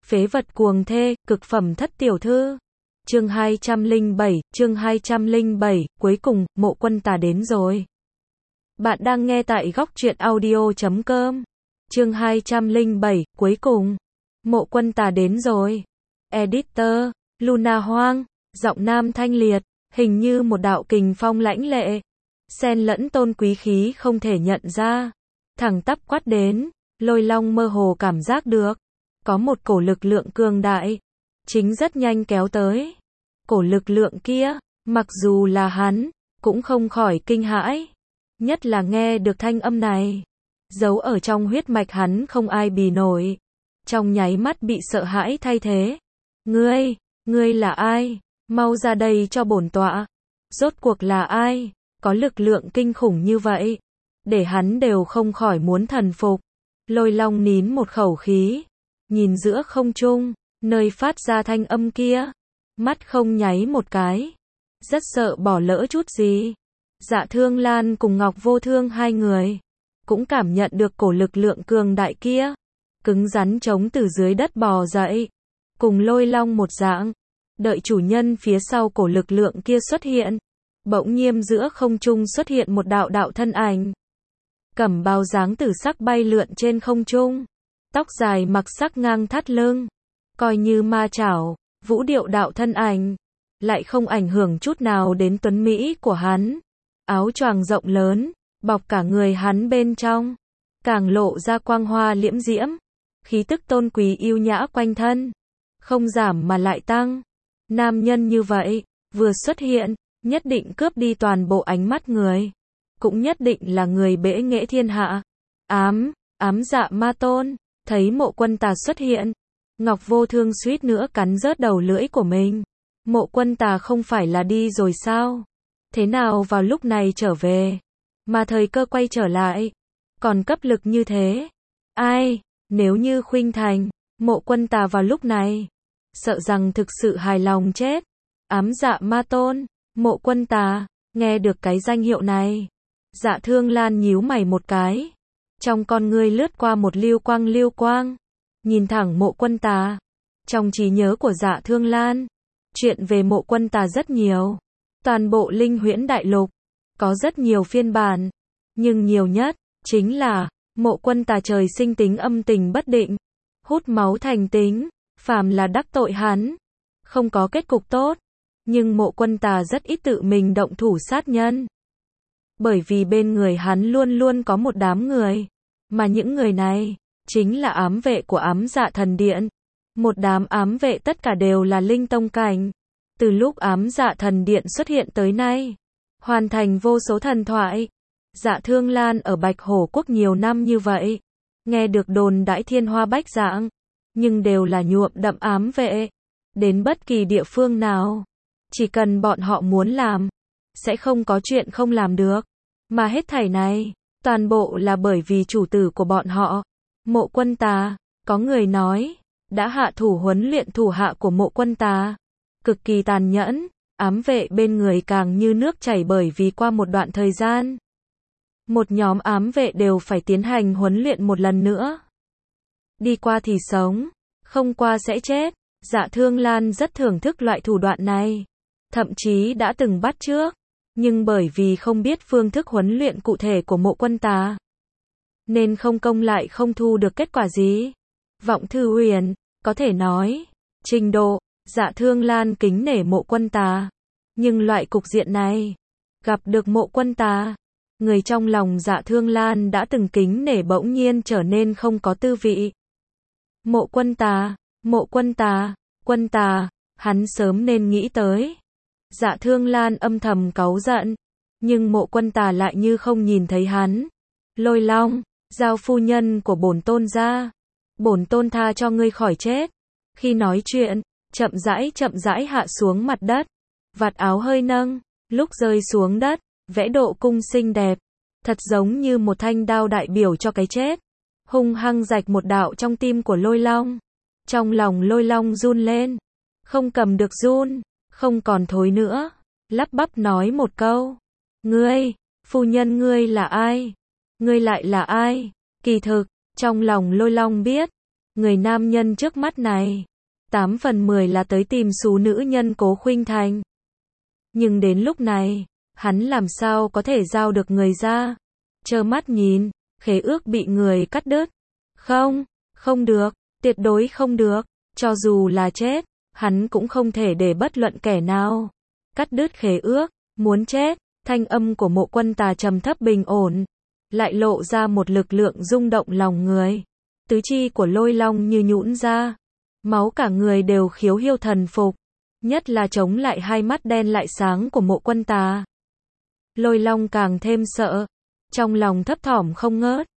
Phế vật cuồng thê, cực phẩm thất tiểu thư. Chương 207, cuối cùng, Mộ Quân Tà đến rồi. Bạn đang nghe tại góc truyện audio.com. Chương 207, cuối cùng, Mộ Quân Tà đến rồi. Editor, Luna Hoang, giọng nam thanh liệt, hình như một đạo kình phong lãnh lệ, xen lẫn tôn quý khí không thể nhận ra, thẳng tắp quát đến. Lôi Long mơ hồ cảm giác được, có một cổ lực lượng cường đại, chính rất nhanh kéo tới. Cổ lực lượng kia, mặc dù là hắn, cũng không khỏi kinh hãi. Nhất là nghe được thanh âm này, giấu ở trong huyết mạch hắn không ai bì nổi. Trong nháy mắt bị sợ hãi thay thế. Ngươi là ai? Mau ra đây cho bổn tọa. Rốt cuộc là ai? Có lực lượng kinh khủng như vậy, để hắn đều không khỏi muốn thần phục. Lôi Long nín một khẩu khí, nhìn giữa không trung, nơi phát ra thanh âm kia, mắt không nháy một cái, rất sợ bỏ lỡ chút gì. Dạ Thương Lan cùng Ngọc Vô Thương hai người, cũng cảm nhận được cổ lực lượng cường đại kia, cứng rắn chống từ dưới đất bò dậy, cùng Lôi Long một dạng, đợi chủ nhân phía sau cổ lực lượng kia xuất hiện, bỗng nhiên giữa không trung xuất hiện một đạo đạo thân ảnh. Cẩm bào dáng tử sắc bay lượn trên không trung, tóc dài mặc sắc ngang thắt lưng, coi như ma chảo, vũ điệu đạo thân ảnh, lại không ảnh hưởng chút nào đến tuấn mỹ của hắn. Áo choàng rộng lớn, bọc cả người hắn bên trong, càng lộ ra quang hoa liễm diễm, khí tức tôn quý yêu nhã quanh thân, không giảm mà lại tăng. Nam nhân như vậy, vừa xuất hiện, nhất định cướp đi toàn bộ ánh mắt người, cũng nhất định là người bẽ nghệ thiên hạ. Ám Dạ Ma Tôn, thấy Mộ Quân Tà xuất hiện, Ngọc Vô Thương suýt nữa cắn rớt đầu lưỡi của mình. Mộ Quân Tà không phải là đi rồi sao? Thế nào vào lúc này trở về, mà thời cơ quay trở lại, còn cấp lực như thế? Ai, nếu như khuynh thành, Mộ Quân Tà vào lúc này, sợ rằng thực sự hài lòng chết. Ám Dạ Ma Tôn, Mộ Quân Tà, nghe được cái danh hiệu này, Dạ Thương Lan nhíu mày một cái, trong con ngươi lướt qua một lưu quang, nhìn thẳng Mộ Quân Tà. Trong trí nhớ của Dạ Thương Lan, chuyện về Mộ Quân Tà rất nhiều, toàn bộ Linh Huyễn Đại Lục, có rất nhiều phiên bản, nhưng nhiều nhất, chính là, Mộ Quân Tà trời sinh tính âm tình bất định, hút máu thành tính, phàm là đắc tội hắn, không có kết cục tốt, nhưng Mộ Quân Tà rất ít tự mình động thủ sát nhân. Bởi vì bên người hắn luôn luôn có một đám người, mà những người này, chính là ám vệ của Ám Dạ Thần Điện. Một đám ám vệ tất cả đều là linh tông cảnh. Từ lúc Ám Dạ Thần Điện xuất hiện tới nay, hoàn thành vô số thần thoại. Dạ Thương Lan ở Bạch Hổ Quốc nhiều năm như vậy, nghe được đồn đãi thiên hoa bách dạng, nhưng đều là nhuộm đậm ám vệ. Đến bất kỳ địa phương nào, chỉ cần bọn họ muốn làm, sẽ không có chuyện không làm được. Mà hết thảy này, toàn bộ là bởi vì chủ tử của bọn họ, Mộ Quân Tà. Có người nói, đã hạ thủ huấn luyện thủ hạ của Mộ Quân Tà, cực kỳ tàn nhẫn, ám vệ bên người càng như nước chảy bởi vì qua một đoạn thời gian, một nhóm ám vệ đều phải tiến hành huấn luyện một lần nữa. Đi qua thì sống, không qua sẽ chết. Dạ Thương Lan rất thưởng thức loại thủ đoạn này, thậm chí đã từng bắt chước, nhưng bởi vì không biết phương thức huấn luyện cụ thể của Mộ Quân Tà, nên không công lại không thu được kết quả gì. Vọng Thư Huyền, có thể nói, trình độ, Dạ Thương Lan kính nể Mộ Quân Tà, nhưng loại cục diện này, gặp được Mộ Quân Tà, người trong lòng Dạ Thương Lan đã từng kính nể bỗng nhiên trở nên không có tư vị. Mộ Quân Tà, Quân Tà, hắn sớm nên nghĩ tới. Dạ Thương Lan âm thầm cáu giận, nhưng Mộ Quân Tà lại như không nhìn thấy hắn. Lôi Long, giao phu nhân của bổn tôn ra, bổn tôn tha cho ngươi khỏi chết. Khi nói chuyện, chậm rãi hạ xuống mặt đất, vạt áo hơi nâng, lúc rơi xuống đất, vẽ độ cung xinh đẹp, thật giống như một thanh đao đại biểu cho cái chết, hung hăng rạch một đạo trong tim của Lôi Long. Trong lòng Lôi Long run lên, không cầm được run, không còn thối nữa, lắp bắp nói một câu, ngươi, phu nhân ngươi là ai? Ngươi lại là ai? Kỳ thực, trong lòng Lôi Long biết, Người nam nhân trước mắt này, 8 phần 10 là tới tìm xú nữ nhân Cố Khuynh Thành. Nhưng đến lúc này, hắn làm sao có thể giao được người ra? Trơ mắt nhìn, khế ước bị người cắt đứt. Không, không được, tuyệt đối không được. Cho dù là chết, hắn cũng không thể để bất luận kẻ nào cắt đứt khế ước. Muốn chết. Thanh âm của Mộ Quân Tà trầm thấp bình ổn, lại lộ ra một lực lượng rung động lòng người. Tứ chi của Lôi Long như nhũn ra, máu cả người đều khiếu hiêu thần phục, nhất là chống lại hai mắt đen lại sáng của Mộ Quân Tà. Lôi Long càng thêm sợ, trong lòng thấp thỏm không ngớt.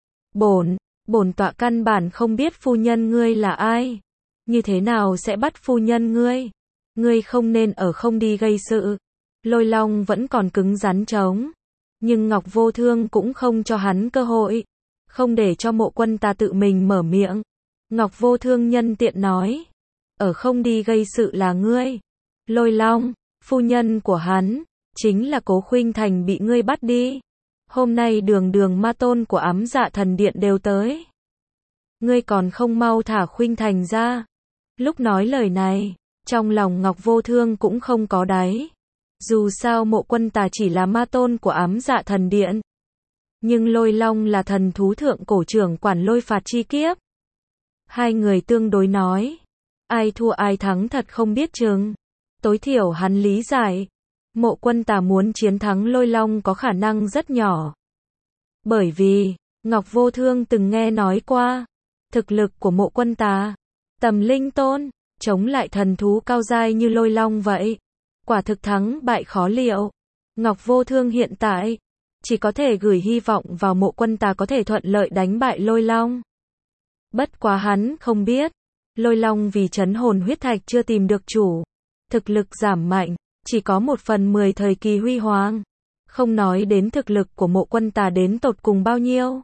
Bổn tọa căn bản không biết phu nhân ngươi là ai, như thế nào sẽ bắt phu nhân ngươi? Ngươi không nên ở không đi gây sự. Lôi Long vẫn còn cứng rắn chống, nhưng Ngọc Vô Thương cũng không cho hắn cơ hội, không để cho Mộ Quân Tà tự mình mở miệng. Ngọc Vô Thương nhân tiện nói, ở không đi gây sự là ngươi. Lôi Long, phu nhân của hắn, chính là Cố Khuynh Thành bị ngươi bắt đi. Hôm nay đường ma tôn của Ám Dạ Thần Điện đều tới. Ngươi còn không mau thả Khuynh Thành ra. Lúc nói lời này, trong lòng Ngọc Vô Thương cũng không có đáy. Dù sao Mộ Quân Tà chỉ là ma tôn của Ám Dạ Thần Điện, nhưng Lôi Long là thần thú thượng cổ trưởng quản lôi phạt chi kiếp. Hai người tương đối nói, ai thua ai thắng thật không biết chừng. Tối thiểu hắn lý giải, Mộ Quân Tà muốn chiến thắng Lôi Long có khả năng rất nhỏ. Bởi vì, Ngọc Vô Thương từng nghe nói qua, thực lực của Mộ Quân Tà, tầm linh tôn, chống lại thần thú cao giai như Lôi Long vậy. Quả thực thắng bại khó liệu. Ngọc Vô Thương hiện tại, chỉ có thể gửi hy vọng vào Mộ Quân Tà có thể thuận lợi đánh bại Lôi Long. Bất quá hắn không biết, Lôi Long vì trấn hồn huyết thạch chưa tìm được chủ, thực lực giảm mạnh, chỉ có 1/10 thời kỳ huy hoàng. Không nói đến thực lực của Mộ Quân Tà đến tột cùng bao nhiêu.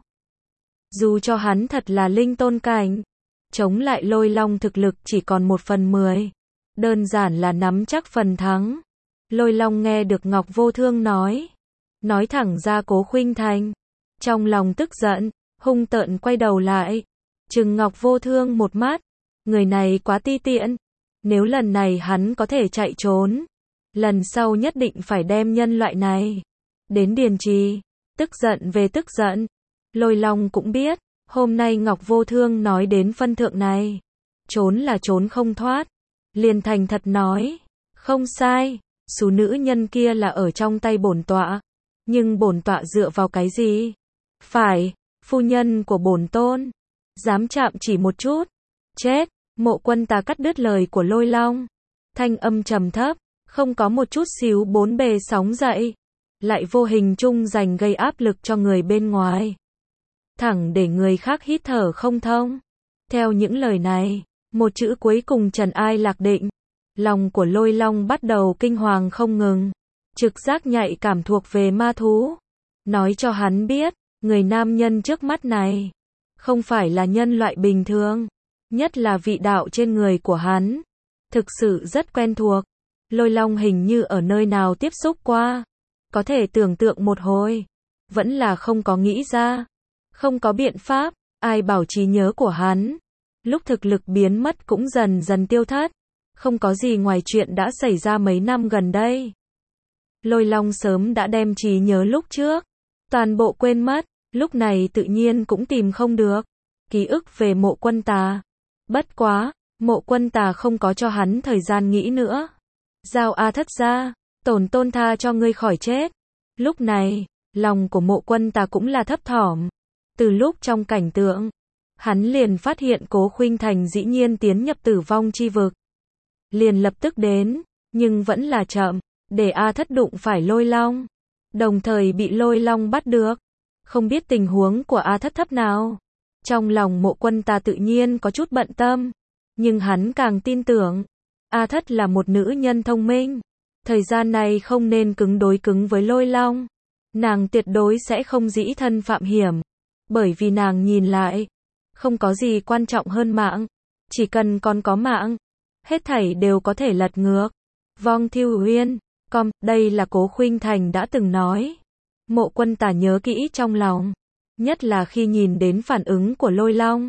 Dù cho hắn thật là linh tôn cảnh, chống lại Lôi Long thực lực chỉ còn 1/10. Đơn giản là nắm chắc phần thắng. Lôi Long nghe được Ngọc Vô Thương nói thẳng ra Cố Khuynh Thành. Trong lòng tức giận, hung tợn quay đầu lại, trừng Ngọc Vô Thương một mắt. Người này quá ti tiện. Nếu lần này hắn có thể chạy trốn, lần sau nhất định phải đem nhân loại này đến Điền Trì. Tức giận về tức giận. Lôi Long cũng biết, hôm nay Ngọc Vô Thương nói đến phân thượng này, trốn là trốn không thoát. Liền thành thật nói, không sai, số nữ nhân kia là ở trong tay bổn tọa, nhưng bổn tọa dựa vào cái gì? Phải, phu nhân của bổn tôn, dám chạm chỉ một chút, chết. Mộ Quân Tà cắt đứt lời của Lôi Long, thanh âm trầm thấp, không có một chút xíu bốn bề sóng dậy, lại vô hình chung dành gây áp lực cho người bên ngoài, thẳng để người khác hít thở không thông. Theo những lời này, một chữ cuối cùng trần ai lạc định, lòng của Lôi Long bắt đầu kinh hoàng không ngừng, trực giác nhạy cảm thuộc về ma thú, nói cho hắn biết, người nam nhân trước mắt này, không phải là nhân loại bình thường, nhất là vị đạo trên người của hắn, thực sự rất quen thuộc. Lôi Long hình như ở nơi nào tiếp xúc qua, có thể tưởng tượng một hồi, vẫn là không có nghĩ ra, không có biện pháp, ai bảo trí nhớ của hắn lúc thực lực biến mất cũng dần dần tiêu thất, không có gì ngoài chuyện đã xảy ra mấy năm gần đây. Lôi Long sớm đã đem trí nhớ lúc trước toàn bộ quên mất, lúc này tự nhiên cũng tìm không được ký ức về Mộ Quân Tà. Bất quá, Mộ Quân Tà không có cho hắn thời gian nghĩ nữa. Giao A Thất ra, tổn tôn tha cho ngươi khỏi chết. Lúc này, lòng của Mộ Quân Tà cũng là thấp thỏm. Từ lúc trong cảnh tượng, hắn liền phát hiện Cố Khuynh Thành dĩ nhiên tiến nhập tử vong chi vực. Liền lập tức đến, nhưng vẫn là chậm, để A Thất đụng phải Lôi Long, đồng thời bị Lôi Long bắt được. Không biết tình huống của A Thất thấp nào. Trong lòng Mộ Quân Tà tự nhiên có chút bận tâm, nhưng hắn càng tin tưởng, A Thất là một nữ nhân thông minh. Thời gian này không nên cứng đối cứng với Lôi Long. Nàng tuyệt đối sẽ không dĩ thân phạm hiểm, bởi vì nàng nhìn lại, không có gì quan trọng hơn mạng. Chỉ cần còn có mạng, hết thảy đều có thể lật ngược. Vong Thiêu Uyên, đây là Cố Khuynh Thành đã từng nói. Mộ Quân Tà nhớ kỹ trong lòng, nhất là khi nhìn đến phản ứng của Lôi Long.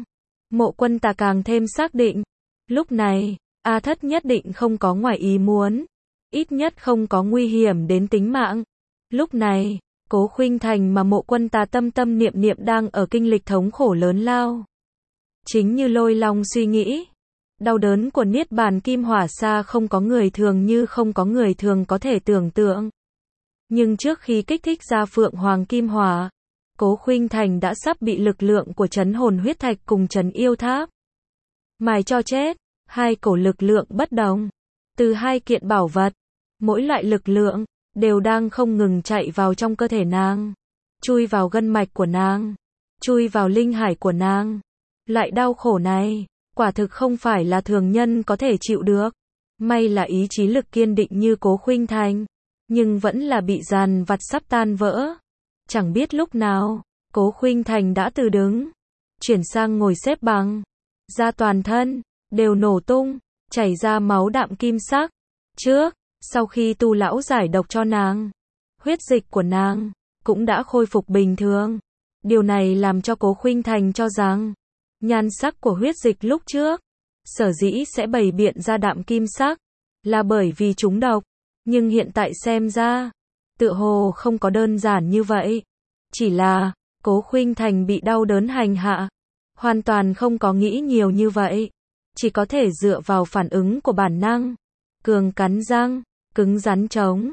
Mộ Quân Tà càng thêm xác định. Lúc này, A Thất nhất định không có ngoài ý muốn. Ít nhất không có nguy hiểm đến tính mạng. Lúc này, Cố Khuynh Thành mà Mộ Quân Tà tâm tâm niệm niệm đang ở kinh lịch thống khổ lớn lao. Chính như Lôi Long suy nghĩ. Đau đớn của Niết Bàn Kim Hỏa Sa không có người thường như không có người thường có thể tưởng tượng. Nhưng trước khi kích thích ra Phượng Hoàng Kim Hỏa, Cố Khuynh Thành đã sắp bị lực lượng của Trấn Hồn Huyết Thạch cùng Trấn Yêu Tháp mài cho chết. Hai cổ lực lượng bất đồng. Từ hai kiện bảo vật, mỗi loại lực lượng đều đang không ngừng chạy vào trong cơ thể nàng, chui vào gân mạch của nàng, chui vào linh hải của nàng. Loại đau khổ này, quả thực không phải là thường nhân có thể chịu được. May là ý chí lực kiên định như Cố Khuynh Thành, nhưng vẫn là bị dàn vặt sắp tan vỡ. Chẳng biết lúc nào, Cố Khuynh Thành đã từ đứng, chuyển sang ngồi xếp bằng, da toàn thân đều nổ tung, chảy ra máu đạm kim sắc. Trước, sau khi tu lão giải độc cho nàng, huyết dịch của nàng cũng đã khôi phục bình thường. Điều này làm cho Cố Khuynh Thành cho rằng, nhan sắc của huyết dịch lúc trước, sở dĩ sẽ bày biện ra đạm kim sắc, là bởi vì trúng độc. Nhưng hiện tại xem ra, tựa hồ không có đơn giản như vậy. Chỉ là, Cố Khuynh Thành bị đau đớn hành hạ, hoàn toàn không có nghĩ nhiều như vậy. Chỉ có thể dựa vào phản ứng của bản năng. Cường cắn răng, cứng rắn chống,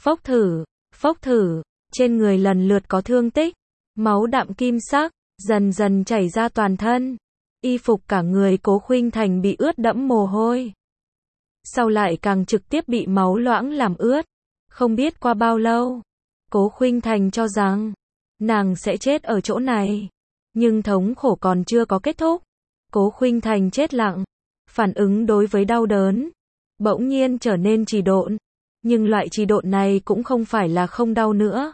phốc thử, trên người lần lượt có thương tích, máu đạm kim sắc, dần dần chảy ra toàn thân. Y phục cả người Cố Khuynh Thành bị ướt đẫm mồ hôi. Sau lại càng trực tiếp bị máu loãng làm ướt. Không biết qua bao lâu, Cố Khuynh Thành cho rằng, nàng sẽ chết ở chỗ này. Nhưng thống khổ còn chưa có kết thúc. Cố Khuynh Thành chết lặng. Phản ứng đối với đau đớn bỗng nhiên trở nên trì độn. Nhưng loại trì độn này cũng không phải là không đau nữa,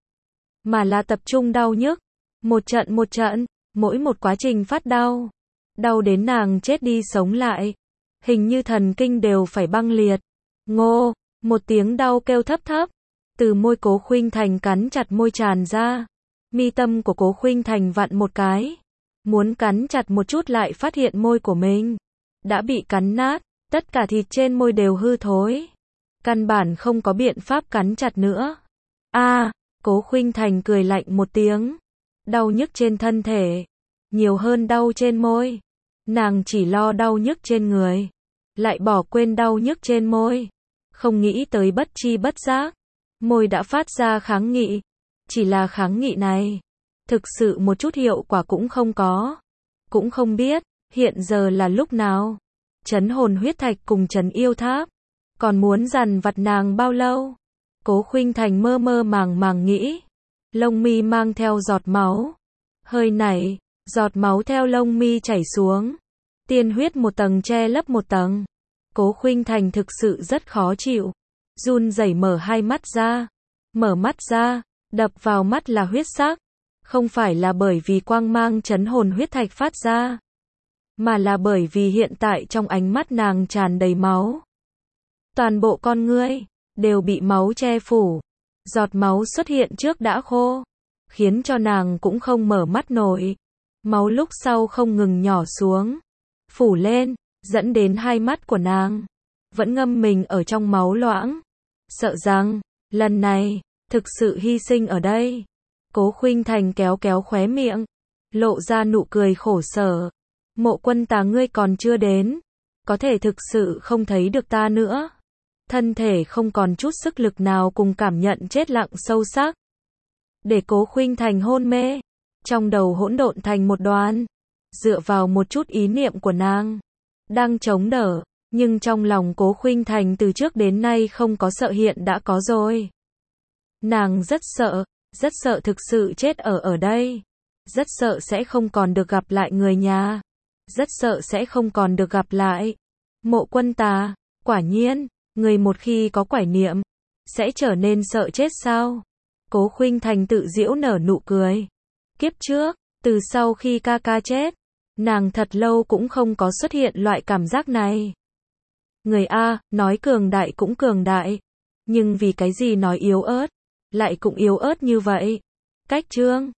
mà là tập trung đau nhức. Một trận, mỗi một quá trình phát đau. Đau đến nàng chết đi sống lại. Hình như thần kinh đều phải băng liệt. Ngô, một tiếng đau kêu thấp thấp. Từ môi Cố Khuynh Thành cắn chặt môi tràn ra. Mi tâm của Cố Khuynh Thành vặn một cái. Muốn cắn chặt một chút lại phát hiện môi của mình đã bị cắn nát. Tất cả thịt trên môi đều hư thối. Căn bản không có biện pháp cắn chặt nữa. Cố Khuynh Thành cười lạnh một tiếng. Đau nhức trên thân thể nhiều hơn đau trên môi. Nàng chỉ lo đau nhức trên người, lại bỏ quên đau nhức trên môi. Không nghĩ tới bất chi bất giác, môi đã phát ra kháng nghị. Chỉ là kháng nghị này, thực sự một chút hiệu quả cũng không có. Cũng không biết, hiện giờ là lúc nào. Trấn Hồn Huyết Thạch cùng Trấn Yêu Tháp còn muốn dằn vặt nàng bao lâu? Cố Khuynh Thành mơ mơ màng màng nghĩ. Lông mi mang theo giọt máu. Hơi nảy, giọt máu theo lông mi chảy xuống. Tiên huyết một tầng che lấp một tầng. Cố Khuynh Thành thực sự rất khó chịu. Run rẩy mở hai mắt ra. Mở mắt ra, đập vào mắt là huyết sắc. Không phải là bởi vì quang mang Trấn Hồn Huyết Thạch phát ra, mà là bởi vì hiện tại trong ánh mắt nàng tràn đầy máu. Toàn bộ con ngươi đều bị máu che phủ. Giọt máu xuất hiện trước đã khô, khiến cho nàng cũng không mở mắt nổi. Máu lúc sau không ngừng nhỏ xuống, phủ lên, dẫn đến hai mắt của nàng vẫn ngâm mình ở trong máu loãng. Sợ rằng lần này thực sự hy sinh ở đây. Cố Khuynh Thành kéo kéo khóe miệng, lộ ra nụ cười khổ sở. Mộ Quân Tà ngươi còn chưa đến, có thể thực sự không thấy được ta nữa. Thân thể không còn chút sức lực nào cùng cảm nhận chết lặng sâu sắc. Để Cố Khuynh Thành hôn mê, trong đầu hỗn độn thành một đoàn. Dựa vào một chút ý niệm của nàng đang chống đỡ, nhưng trong lòng Cố Khuynh Thành từ trước đến nay không có sợ hiện đã có rồi. Nàng rất sợ thực sự chết ở đây. Rất sợ sẽ không còn được gặp lại người nhà. Rất sợ sẽ không còn được gặp lại Mộ Quân Tà. Quả nhiên, người một khi có quải niệm, sẽ trở nên sợ chết sao? Cố Khuynh Thành tự giễu nở nụ cười. Kiếp trước, từ sau khi ca ca chết, nàng thật lâu cũng không có xuất hiện loại cảm giác này. Người A, nói cường đại cũng cường đại. Nhưng vì cái gì nói yếu ớt, lại cũng yếu ớt như vậy? Cách chương